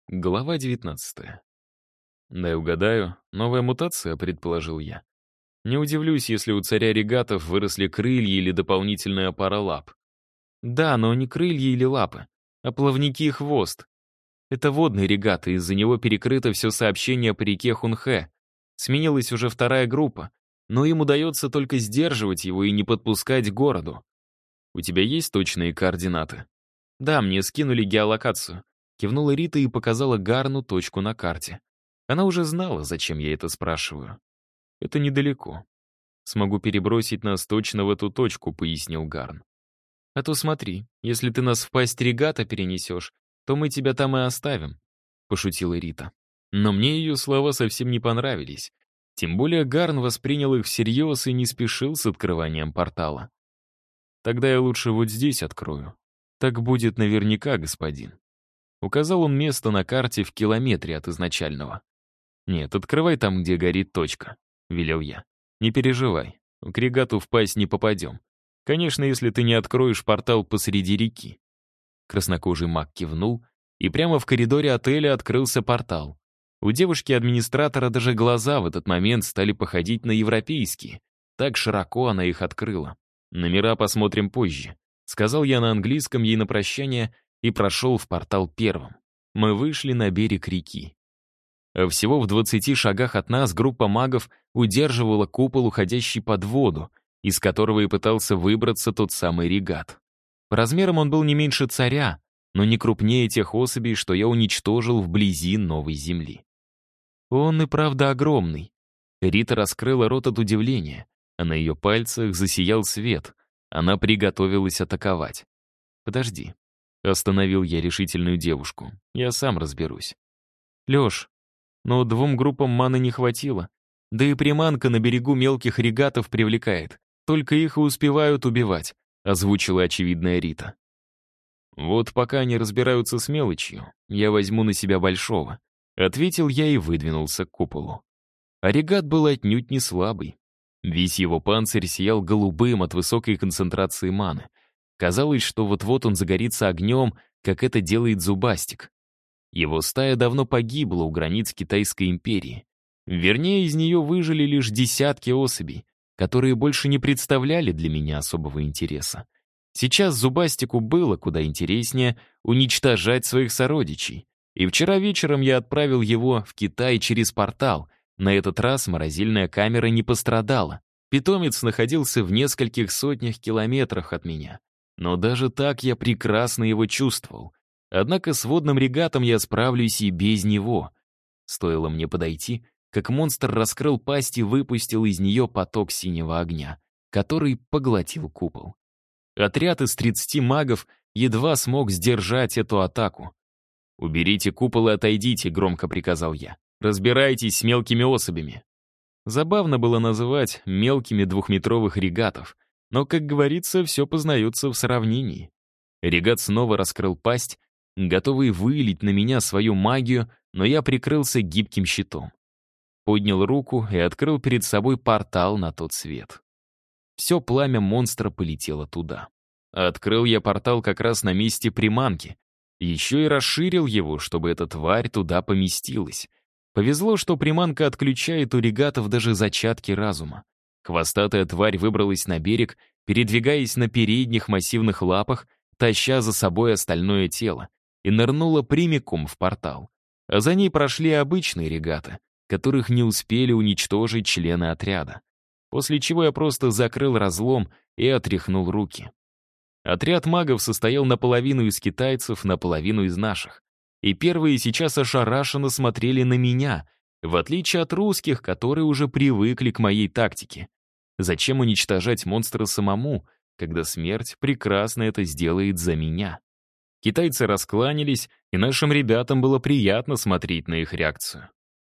Глава 19. «Дай угадаю, новая мутация», — предположил я. «Не удивлюсь, если у царя регатов выросли крылья или дополнительная пара лап». «Да, но не крылья или лапы, а плавники и хвост. Это водный регат, и из-за него перекрыто все сообщение по реке Хунхэ. Сменилась уже вторая группа, но им удается только сдерживать его и не подпускать к городу». «У тебя есть точные координаты?» «Да, мне скинули геолокацию». Кивнула Рита и показала Гарну точку на карте. Она уже знала, зачем я это спрашиваю. «Это недалеко. Смогу перебросить нас точно в эту точку», — пояснил Гарн. «А то смотри, если ты нас в пасть регата перенесешь, то мы тебя там и оставим», — пошутила Рита. Но мне ее слова совсем не понравились. Тем более Гарн воспринял их всерьез и не спешил с открыванием портала. «Тогда я лучше вот здесь открою. Так будет наверняка, господин». Указал он место на карте в километре от изначального. «Нет, открывай там, где горит точка», — велел я. «Не переживай, к регату в пасть не попадем. Конечно, если ты не откроешь портал посреди реки». Краснокожий маг кивнул, и прямо в коридоре отеля открылся портал. У девушки-администратора даже глаза в этот момент стали походить на европейские. Так широко она их открыла. «Номера посмотрим позже», — сказал я на английском ей на прощание и прошел в портал первым. Мы вышли на берег реки. А всего в 20 шагах от нас группа магов удерживала купол, уходящий под воду, из которого и пытался выбраться тот самый регат. По размерам он был не меньше царя, но не крупнее тех особей, что я уничтожил вблизи новой земли. Он и правда огромный. Рита раскрыла рот от удивления, а на ее пальцах засиял свет. Она приготовилась атаковать. «Подожди». Остановил я решительную девушку. «Я сам разберусь». «Лёш, но 2 группам маны не хватило. Да и приманка на берегу мелких регатов привлекает. Только их и успевают убивать», — озвучила очевидная Рита. «Вот пока они разбираются с мелочью, я возьму на себя большого», — ответил я и выдвинулся к куполу. А регат был отнюдь не слабый. Весь его панцирь сиял голубым от высокой концентрации маны. Казалось, что вот-вот он загорится огнем, как это делает зубастик. Его стая давно погибла у границ Китайской империи. Вернее, из нее выжили лишь десятки особей, которые больше не представляли для меня особого интереса. Сейчас зубастику было куда интереснее уничтожать своих сородичей. И вчера вечером я отправил его в Китай через портал. На этот раз морозильная камера не пострадала. Питомец находился в нескольких сотнях километрах от меня. Но даже так я прекрасно его чувствовал. Однако с водным регатом я справлюсь и без него. Стоило мне подойти, как монстр раскрыл пасть и выпустил из нее поток синего огня, который поглотил купол. Отряд из 30 магов едва смог сдержать эту атаку. «Уберите купол и отойдите», — громко приказал я. «Разбирайтесь с мелкими особями». Забавно было называть мелкими 2-метровых регатов, но, как говорится, все познается в сравнении. Регат снова раскрыл пасть, готовый вылить на меня свою магию, но я прикрылся гибким щитом. Поднял руку и открыл перед собой портал на тот свет. Все пламя монстра полетело туда. Открыл я портал как раз на месте приманки. Еще и расширил его, чтобы эта тварь туда поместилась. Повезло, что приманка отключает у регатов даже зачатки разума. Хвостатая тварь выбралась на берег, передвигаясь на передних массивных лапах, таща за собой остальное тело, и нырнула прямиком в портал. А за ней прошли обычные регаты, которых не успели уничтожить члены отряда. После чего я просто закрыл разлом и отряхнул руки. Отряд магов состоял наполовину из китайцев, наполовину из наших. И первые сейчас ошарашенно смотрели на меня, в отличие от русских, которые уже привыкли к моей тактике. Зачем уничтожать монстра самому, когда смерть прекрасно это сделает за меня? Китайцы раскланялись, и нашим ребятам было приятно смотреть на их реакцию.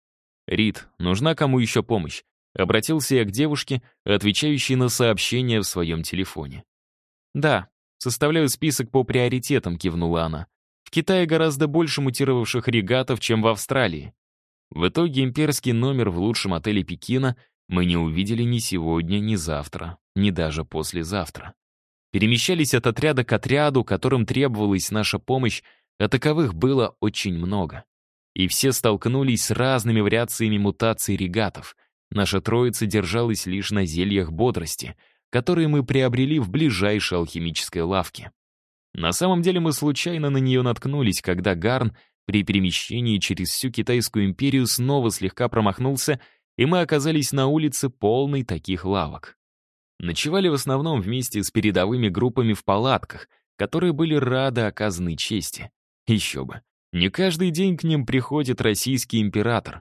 «Рит, нужна кому еще помощь?» Обратился я к девушке, отвечающей на сообщения в своем телефоне. «Да, составляю список по приоритетам», — кивнула она. «В Китае гораздо больше мутировавших регатов, чем в Австралии». В итоге имперский номер в лучшем отеле Пекина мы не увидели ни сегодня, ни завтра, ни даже послезавтра. Перемещались от отряда к отряду, которым требовалась наша помощь, а таковых было очень много. и все столкнулись с разными вариациями мутаций регатов. Наша троица держалась лишь на зельях бодрости, которые мы приобрели в ближайшей алхимической лавке. На самом деле мы случайно на нее наткнулись, когда Гарн при перемещении через всю Китайскую империю снова слегка промахнулся, и мы оказались на улице, полной таких лавок. Ночевали в основном вместе с передовыми группами в палатках, которые были рады оказанной чести. Еще бы, не каждый день к ним приходит российский император.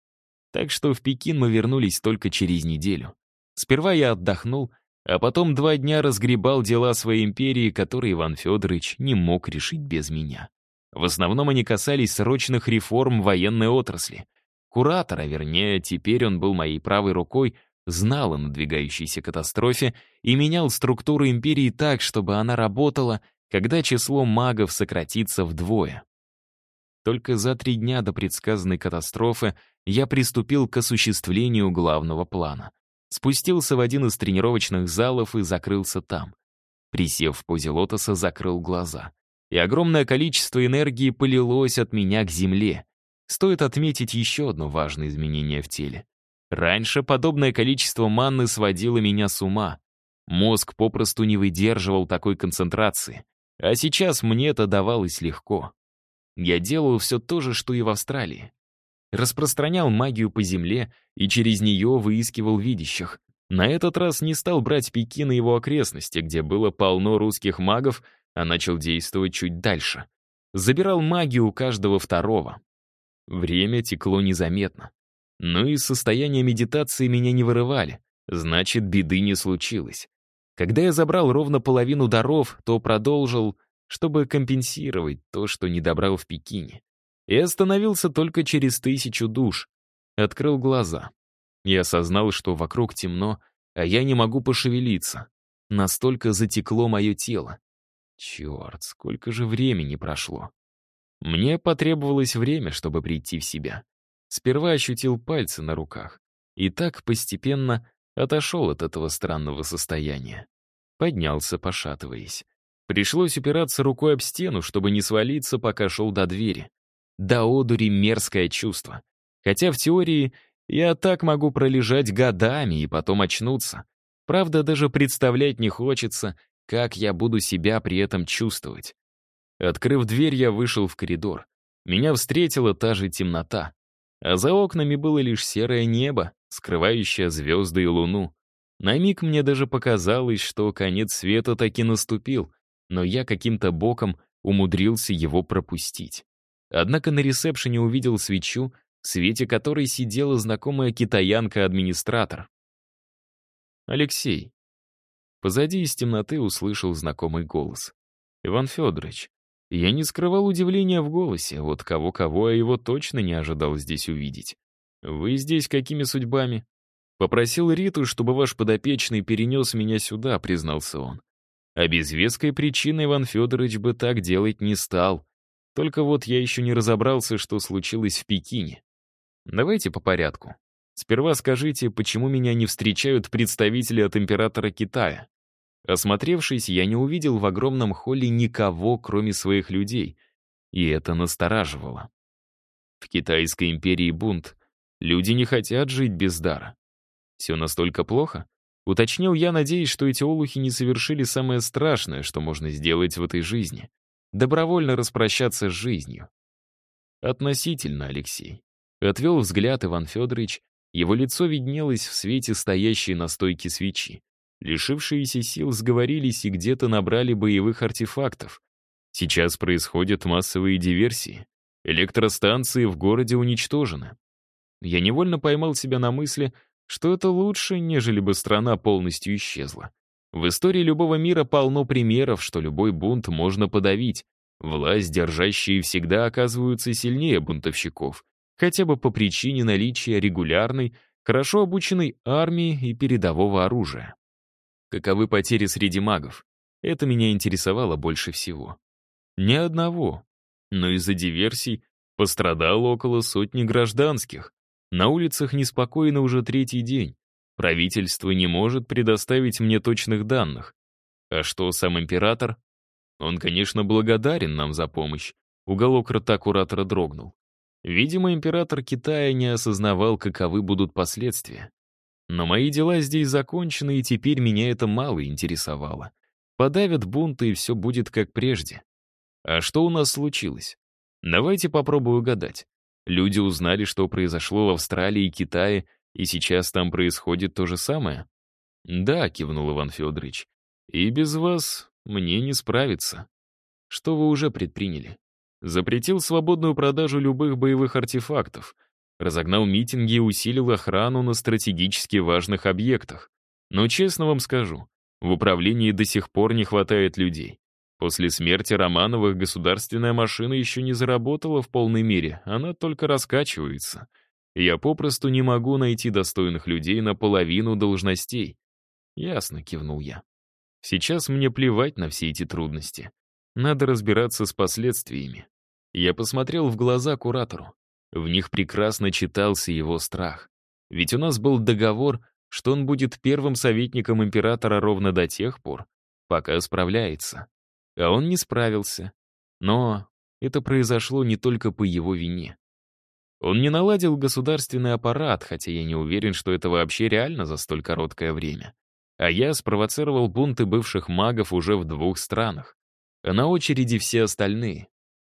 Так что в Пекин мы вернулись только через неделю. Сперва я отдохнул, а потом 2 дня разгребал дела своей империи, которые Иван Федорович не мог решить без меня. В основном они касались срочных реформ военной отрасли. Куратор, а вернее, теперь он был моей правой рукой, знал о надвигающейся катастрофе и менял структуру империи так, чтобы она работала, когда число магов сократится вдвое. Только за 3 дня до предсказанной катастрофы я приступил к осуществлению главного плана. Спустился в один из тренировочных залов и закрылся там. Присев в позе лотоса, закрыл глаза. И огромное количество энергии полилось от меня к земле. Стоит отметить еще одно важное изменение в теле. Раньше подобное количество манны сводило меня с ума. Мозг попросту не выдерживал такой концентрации. А сейчас мне это давалось легко. Я делал все то же, что и в Австралии. Распространял магию по земле и через нее выискивал видящих. На этот раз не стал брать Пекин и его окрестности, где было полно русских магов, а начал действовать чуть дальше. Забирал магию у каждого второго. Время текло незаметно. Но из состояния медитации меня не вырывали, значит, беды не случилось. Когда я забрал ровно половину даров, то продолжил, чтобы компенсировать то, что не добрал в Пекине. И остановился только через 1000 душ. Открыл глаза. Я осознал, что вокруг темно, а я не могу пошевелиться. Настолько затекло мое тело. Черт, сколько же времени прошло. Мне потребовалось время, чтобы прийти в себя. Сперва ощутил пальцы на руках. И так постепенно отошел от этого странного состояния. Поднялся, пошатываясь. Пришлось упираться рукой об стену, чтобы не свалиться, пока шел до двери. До одури мерзкое чувство. Хотя в теории я так могу пролежать годами и потом очнуться. Правда, даже представлять не хочется, как я буду себя при этом чувствовать. Открыв дверь, я вышел в коридор. Меня встретила та же темнота. А за окнами было лишь серое небо, скрывающее звезды и луну. На миг мне даже показалось, что конец света таки наступил, но я каким-то боком умудрился его пропустить. Однако на ресепшене увидел свечу, в свете которой сидела знакомая китаянка-администратор. «Алексей». Позади из темноты услышал знакомый голос. «Иван Федорович». Я не скрывал удивления в голосе, вот кого-кого я его точно не ожидал здесь увидеть. «Вы здесь какими судьбами?» «Попросил Риту, чтобы ваш подопечный перенес меня сюда», — признался он. А без веской причины Иван Федорович бы так делать не стал. Только вот я еще не разобрался, что случилось в Пекине. Давайте по порядку. Сперва скажите, почему меня не встречают представители от императора Китая? Осмотревшись, я не увидел в огромном холле никого, кроме своих людей, и это настораживало. В Китайской империи бунт. Люди не хотят жить без дара. Все настолько плохо? Уточнил я, надеясь, что эти олухи не совершили самое страшное, что можно сделать в этой жизни. Добровольно распрощаться с жизнью. Относительно, Алексей. Отвел взгляд Иван Федорович, его лицо виднелось в свете стоящей на стойке свечи. Лишившиеся сил сговорились и где-то набрали боевых артефактов. Сейчас происходят массовые диверсии. Электростанции в городе уничтожены. Я невольно поймал себя на мысли, что это лучше, нежели бы страна полностью исчезла. В истории любого мира полно примеров, что любой бунт можно подавить. Власть держащие всегда оказываются сильнее бунтовщиков, хотя бы по причине наличия регулярной, хорошо обученной армии и передового оружия. Каковы потери среди магов? Это меня интересовало больше всего. Ни одного. Но из-за диверсий пострадало около 100 гражданских. На улицах неспокойно уже 3-й день. Правительство не может предоставить мне точных данных. А что сам император? Он, конечно, благодарен нам за помощь. Уголок рта куратора дрогнул. Видимо, император Китая не осознавал, каковы будут последствия. Но мои дела здесь закончены, и теперь меня это мало интересовало. Подавят бунты, и все будет как прежде. А что у нас случилось? Давайте попробую угадать. Люди узнали, что произошло в Австралии и Китае, и сейчас там происходит то же самое? Да, кивнул Иван Федорович. И без вас мне не справиться. Что вы уже предприняли? Запретил свободную продажу любых боевых артефактов, разогнал митинги и усилил охрану на стратегически важных объектах. Но честно вам скажу, в управлении до сих пор не хватает людей. После смерти Романовых государственная машина еще не заработала в полной мере, она только раскачивается. Я попросту не могу найти достойных людей на половину должностей. Ясно, кивнул я. Сейчас мне плевать на все эти трудности. Надо разбираться с последствиями. Я посмотрел в глаза куратору. В них прекрасно читался его страх. Ведь у нас был договор, что он будет первым советником императора ровно до тех пор, пока справляется. А он не справился. Но это произошло не только по его вине. Он не наладил государственный аппарат, хотя я не уверен, что это вообще реально за столь короткое время. А я спровоцировал бунты бывших магов уже в 2 странах. А на очереди все остальные.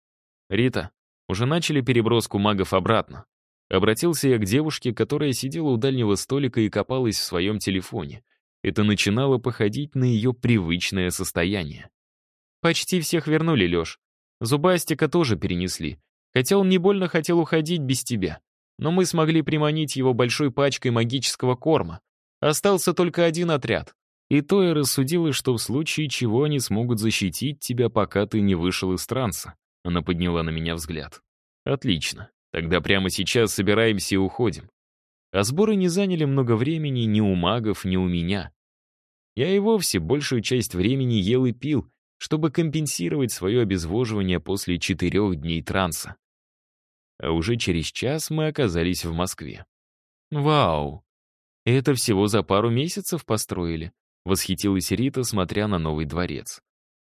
«Рита, уже начали переброску магов обратно?» Обратился я к девушке, которая сидела у дальнего столика и копалась в своем телефоне. Это начинало походить на ее привычное состояние. «Почти всех вернули, Леш. Зубастика тоже перенесли, хотя он не больно хотел уходить без тебя. Но мы смогли приманить его большой пачкой магического корма. Остался только 1 отряд. И то я рассудила, что в случае чего они смогут защитить тебя, пока ты не вышел из транса». Она подняла на меня взгляд. «Отлично. Тогда прямо сейчас собираемся и уходим». А сборы не заняли много времени ни у магов, ни у меня. Я и вовсе большую часть времени ел и пил, чтобы компенсировать свое обезвоживание после 4 дней транса. А уже через час мы оказались в Москве. «Вау! Это всего за пару месяцев построили?» — восхитилась Рита, смотря на новый дворец.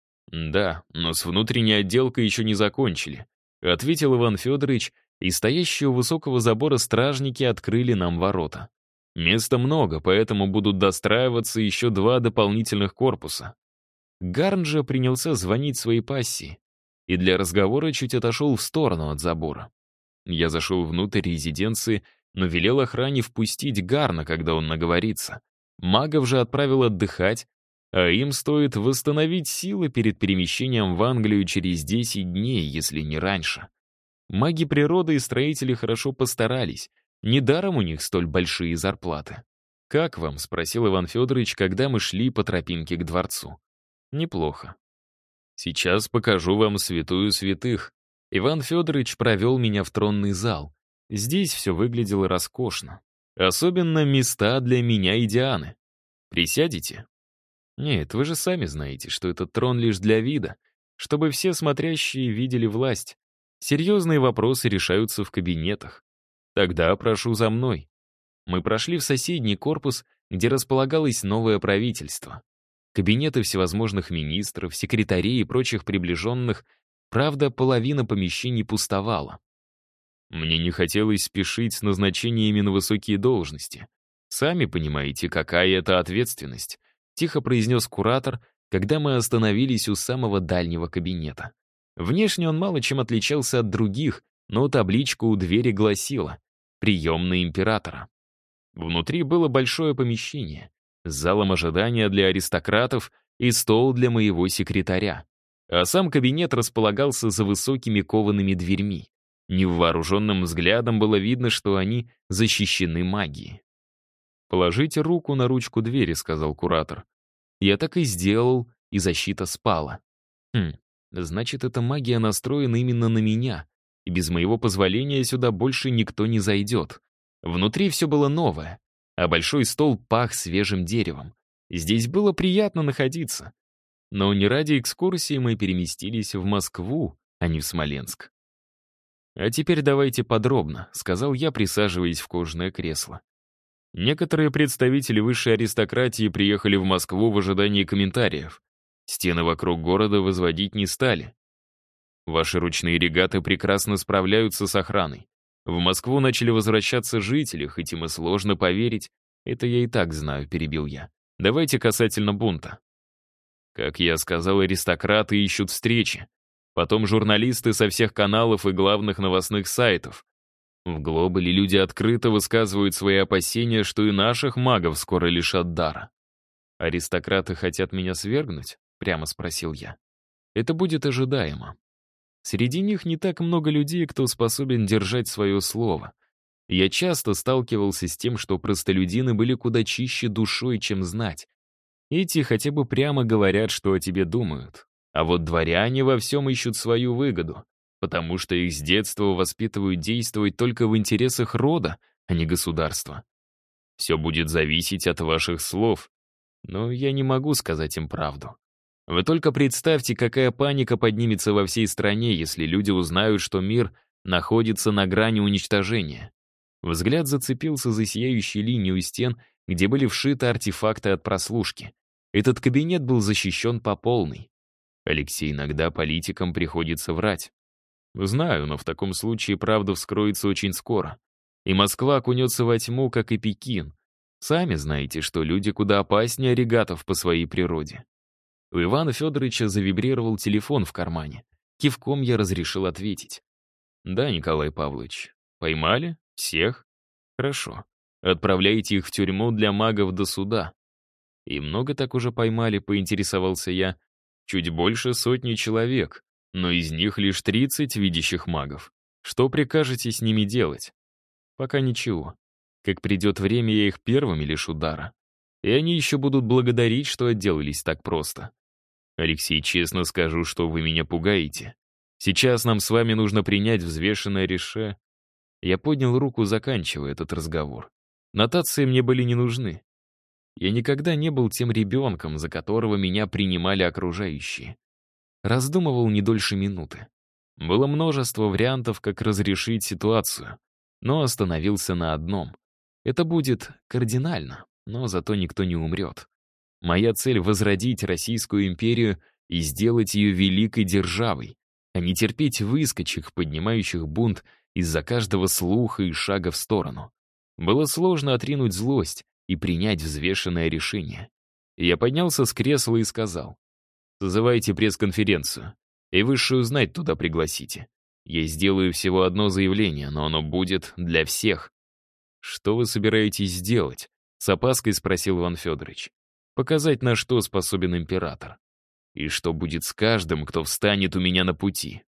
«Да, но с внутренней отделкой еще не закончили», — ответил Иван Федорович, и стоящие у высокого забора стражники открыли нам ворота. «Места много, поэтому будут достраиваться еще 2 дополнительных корпуса». Гарн же принялся звонить своей пассии и для разговора чуть отошел в сторону от забора. Я зашел внутрь резиденции, но велел охране впустить Гарна, когда он наговорится. Магов же отправил отдыхать, а им стоит восстановить силы перед перемещением в Англию через 10 дней, если не раньше. Маги природы и строители хорошо постарались, недаром у них столь большие зарплаты. «Как вам?» — спросил Иван Федорович, когда мы шли по тропинке к дворцу. «Неплохо. Сейчас покажу вам святую святых». Иван Федорович провел меня в тронный зал. Здесь все выглядело роскошно. Особенно места для меня и Дианы. Присядете? Нет, вы же сами знаете, что этот трон лишь для вида, чтобы все смотрящие видели власть. Серьезные вопросы решаются в кабинетах. Тогда прошу за мной. Мы прошли в соседний корпус, где располагалось новое правительство. Кабинеты всевозможных министров, секретарей и прочих приближенных, правда, половина помещений пустовала. Мне не хотелось спешить с назначениями на высокие должности. Сами понимаете, какая это ответственность, тихо произнес куратор, когда мы остановились у самого дальнего кабинета. Внешне он мало чем отличался от других, но табличка у двери гласила «Приемная императора». Внутри было большое помещение, с залом ожидания для аристократов и стол для моего секретаря. А сам кабинет располагался за высокими коваными дверьми. Невооруженным взглядом было видно, что они защищены магией. «Положите руку на ручку двери», — сказал куратор. Я так и сделал, и защита спала. Значит, эта магия настроена именно на меня, и без моего позволения сюда больше никто не зайдет. Внутри все было новое, а большой стол пах свежим деревом. Здесь было приятно находиться. Но не ради экскурсии мы переместились в Москву, а не в Смоленск. «А теперь давайте подробно», — сказал я, присаживаясь в кожаное кресло. Некоторые представители высшей аристократии приехали в Москву в ожидании комментариев. Стены вокруг города возводить не стали. Ваши ручные регаты прекрасно справляются с охраной. В Москву начали возвращаться жители, хоть им и сложно поверить. Это я и так знаю, перебил я. Давайте касательно бунта. Как я сказал, аристократы ищут встречи. Потом журналисты со всех каналов и главных новостных сайтов. В Глобале люди открыто высказывают свои опасения, что и наших магов скоро лишат дара. «Аристократы хотят меня свергнуть?» — прямо спросил я. «Это будет ожидаемо. Среди них не так много людей, кто способен держать свое слово. Я часто сталкивался с тем, что простолюдины были куда чище душой, чем знать. Эти хотя бы прямо говорят, что о тебе думают. А вот дворяне во всем ищут свою выгоду, потому что их с детства воспитывают действовать только в интересах рода, а не государства. Все будет зависеть от ваших слов, но я не могу сказать им правду. Вы только представьте, какая паника поднимется во всей стране, если люди узнают, что мир находится на грани уничтожения. Взгляд зацепился за сияющую линию стен, где были вшиты артефакты от прослушки. Этот кабинет был защищен по полной. Алексей, иногда политикам приходится врать. Знаю, но в таком случае правда вскроется очень скоро. И Москва окунется во тьму, как и Пекин. Сами знаете, что люди куда опаснее оригатов по своей природе. У Ивана Федоровича завибрировал телефон в кармане. Кивком я разрешил ответить. «Да, Николай Павлович. Поймали? Всех? Хорошо. Отправляйте их в тюрьму для магов до суда». «И много так уже поймали», — поинтересовался я. «Чуть больше 100 человек, но из них лишь 30 видящих магов. Что прикажете с ними делать?» «Пока ничего. Как придет время, я их первыми лишу дара. И они еще будут благодарить, что отделались так просто. Алексей, честно скажу, что вы меня пугаете. Сейчас нам с вами нужно принять взвешенное решение». Я поднял руку, заканчивая этот разговор. Нотации мне были не нужны. Я никогда не был тем ребенком, за которого меня принимали окружающие. Раздумывал не дольше минуты. Было множество вариантов, как разрешить ситуацию, но остановился на одном. Это будет кардинально, но зато никто не умрет. Моя цель — возродить Российскую империю и сделать ее великой державой, а не терпеть выскочек, поднимающих бунт из-за каждого слуха и шага в сторону. Было сложно отринуть злость и принять взвешенное решение. Я поднялся с кресла и сказал: «Созывайте пресс-конференцию, и высшую знать туда пригласите. Я сделаю всего одно заявление, но оно будет для всех». «Что вы собираетесь сделать?» — с опаской спросил Иван Федорович. «Показать, на что способен император. И что будет с каждым, кто встанет у меня на пути».